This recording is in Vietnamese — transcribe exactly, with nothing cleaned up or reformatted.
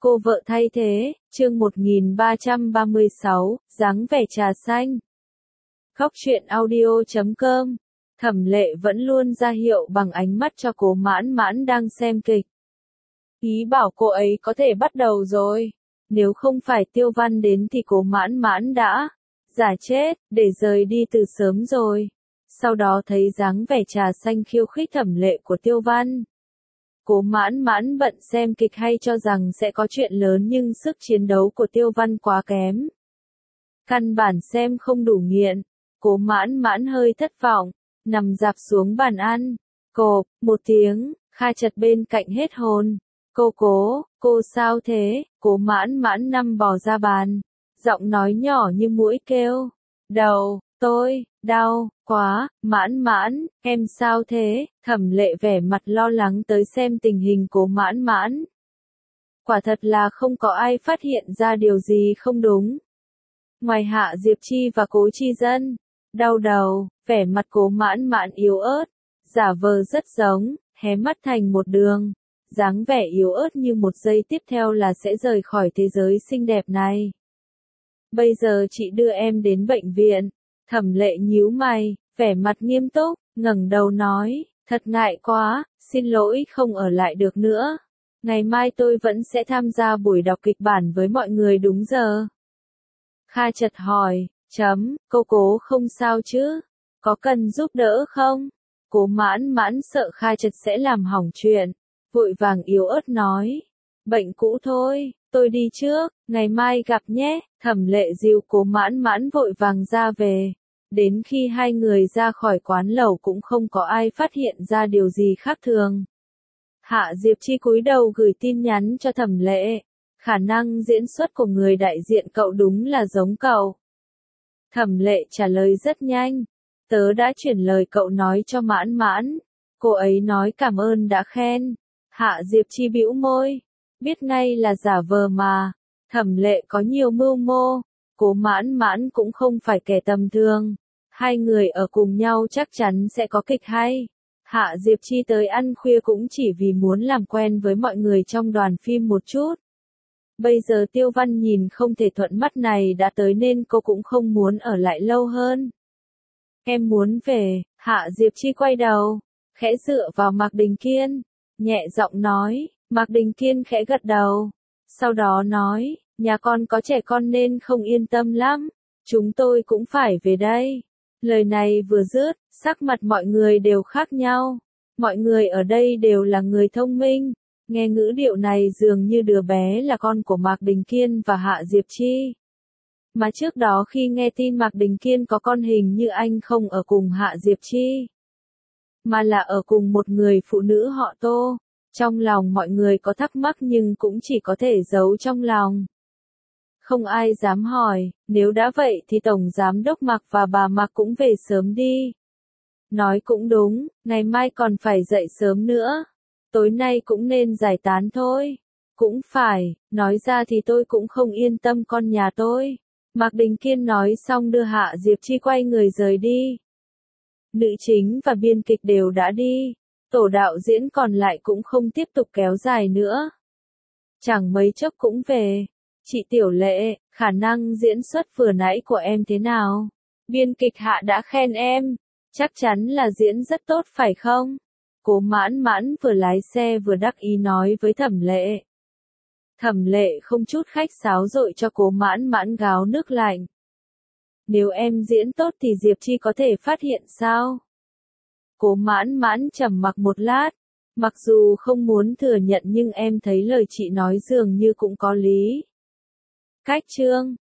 Cô vợ thay thế, chương một nghìn ba trăm ba mươi sáu, dáng vẻ trà xanh. Khóc chuyện audio chấm com. Thẩm Lệ vẫn luôn ra hiệu bằng ánh mắt cho Cố Mãn Mãn đang xem kịch. Ý bảo cô ấy có thể bắt đầu rồi. Nếu không phải Tiêu Văn đến thì Cố Mãn Mãn đã giả chết, để rời đi từ sớm rồi. Sau đó thấy dáng vẻ trà xanh khiêu khích Thẩm Lệ của Tiêu Văn. Cố Mãn Mãn bận xem kịch hay cho rằng sẽ có chuyện lớn nhưng sức chiến đấu của Tiêu Văn quá kém. Căn bản xem không đủ nghiện. Cố Mãn Mãn hơi thất vọng, nằm dạp xuống bàn ăn. Cộp, một tiếng, Kha Chật bên cạnh hết hồn. Cô cố, cô sao thế? Cố Mãn Mãn nằm bò ra bàn. Giọng nói nhỏ như muỗi kêu. Đầu, tôi, đau, quá, Mãn Mãn, em sao thế? Thẩm Lệ vẻ mặt lo lắng tới xem tình hình Cố Mãn Mãn. Quả thật là không có ai phát hiện ra điều gì không đúng. Ngoài Hạ Diệp Chi và Cố Chi Dân. Đau đầu, vẻ mặt Cố Mãn Mãn yếu ớt, giả vờ rất giống, hé mắt thành một đường. Dáng vẻ yếu ớt như một giây tiếp theo là sẽ rời khỏi thế giới xinh đẹp này. Bây giờ chị đưa em đến bệnh viện. Thẩm Lệ nhíu mày, vẻ mặt nghiêm túc, ngẩng đầu nói, thật ngại quá, xin lỗi không ở lại được nữa. Ngày mai tôi vẫn sẽ tham gia buổi đọc kịch bản với mọi người đúng giờ. Kha Chật hỏi, chấm, cô Cố không sao chứ? Có cần giúp đỡ không? Cố Mãn Mãn sợ Kha Chật sẽ làm hỏng chuyện, vội vàng yếu ớt nói, bệnh cũ thôi, tôi đi trước, ngày mai gặp nhé. Thẩm Lệ dìu Cố Mãn Mãn vội vàng ra về. Đến khi hai người ra khỏi quán lẩu cũng không có ai phát hiện ra điều gì khác thường. Hạ Diệp Chi cúi đầu gửi tin nhắn cho Thẩm Lệ. Khả năng diễn xuất của người đại diện cậu đúng là giống cậu. Thẩm Lệ trả lời rất nhanh. Tớ đã chuyển lời cậu nói cho Mãn Mãn. Cô ấy nói cảm ơn đã khen. Hạ Diệp Chi bĩu môi. Biết ngay là giả vờ mà. Thẩm Lệ có nhiều mưu mô. Cố Mãn Mãn cũng không phải kẻ tầm thường. Hai người ở cùng nhau chắc chắn sẽ có kịch hay. Hạ Diệp Chi tới ăn khuya cũng chỉ vì muốn làm quen với mọi người trong đoàn phim một chút. Bây giờ Tiêu Văn nhìn không thể thuận mắt này đã tới nên cô cũng không muốn ở lại lâu hơn. Em muốn về. Hạ Diệp Chi quay đầu, khẽ dựa vào Mạc Đình Kiên, nhẹ giọng nói. Mạc Đình Kiên khẽ gật đầu, sau đó nói, nhà con có trẻ con nên không yên tâm lắm, chúng tôi cũng phải về đây. Lời này vừa dứt, sắc mặt mọi người đều khác nhau. Mọi người ở đây đều là người thông minh, nghe ngữ điệu này dường như đứa bé là con của Mạc Đình Kiên và Hạ Diệp Chi. Mà trước đó khi nghe tin Mạc Đình Kiên có con hình như anh không ở cùng Hạ Diệp Chi, mà là ở cùng một người phụ nữ họ Tô. Trong lòng mọi người có thắc mắc nhưng cũng chỉ có thể giấu trong lòng. Không ai dám hỏi, nếu đã vậy thì Tổng Giám đốc Mạc và bà Mạc cũng về sớm đi. Nói cũng đúng, ngày mai còn phải dậy sớm nữa. Tối nay cũng nên giải tán thôi. Cũng phải, nói ra thì tôi cũng không yên tâm con nhà tôi. Mạc Đình Kiên nói xong đưa Hạ Diệp Chi quay người rời đi. Nữ chính và biên kịch đều đã đi. Tổ đạo diễn còn lại cũng không tiếp tục kéo dài nữa. Chẳng mấy chốc cũng về. Chị Tiểu Lệ, khả năng diễn xuất vừa nãy của em thế nào? Biên kịch Hạ đã khen em. Chắc chắn là diễn rất tốt phải không? Cố Mãn Mãn vừa lái xe vừa đắc ý nói với Thẩm Lệ. Thẩm Lệ không chút khách sáo dội cho Cố Mãn Mãn gáo nước lạnh. Nếu em diễn tốt thì Diệp Chi có thể phát hiện sao? Cố Mãn Mãn trầm mặc một lát. Mặc dù không muốn thừa nhận nhưng em thấy lời chị nói dường như cũng có lý. Cách chương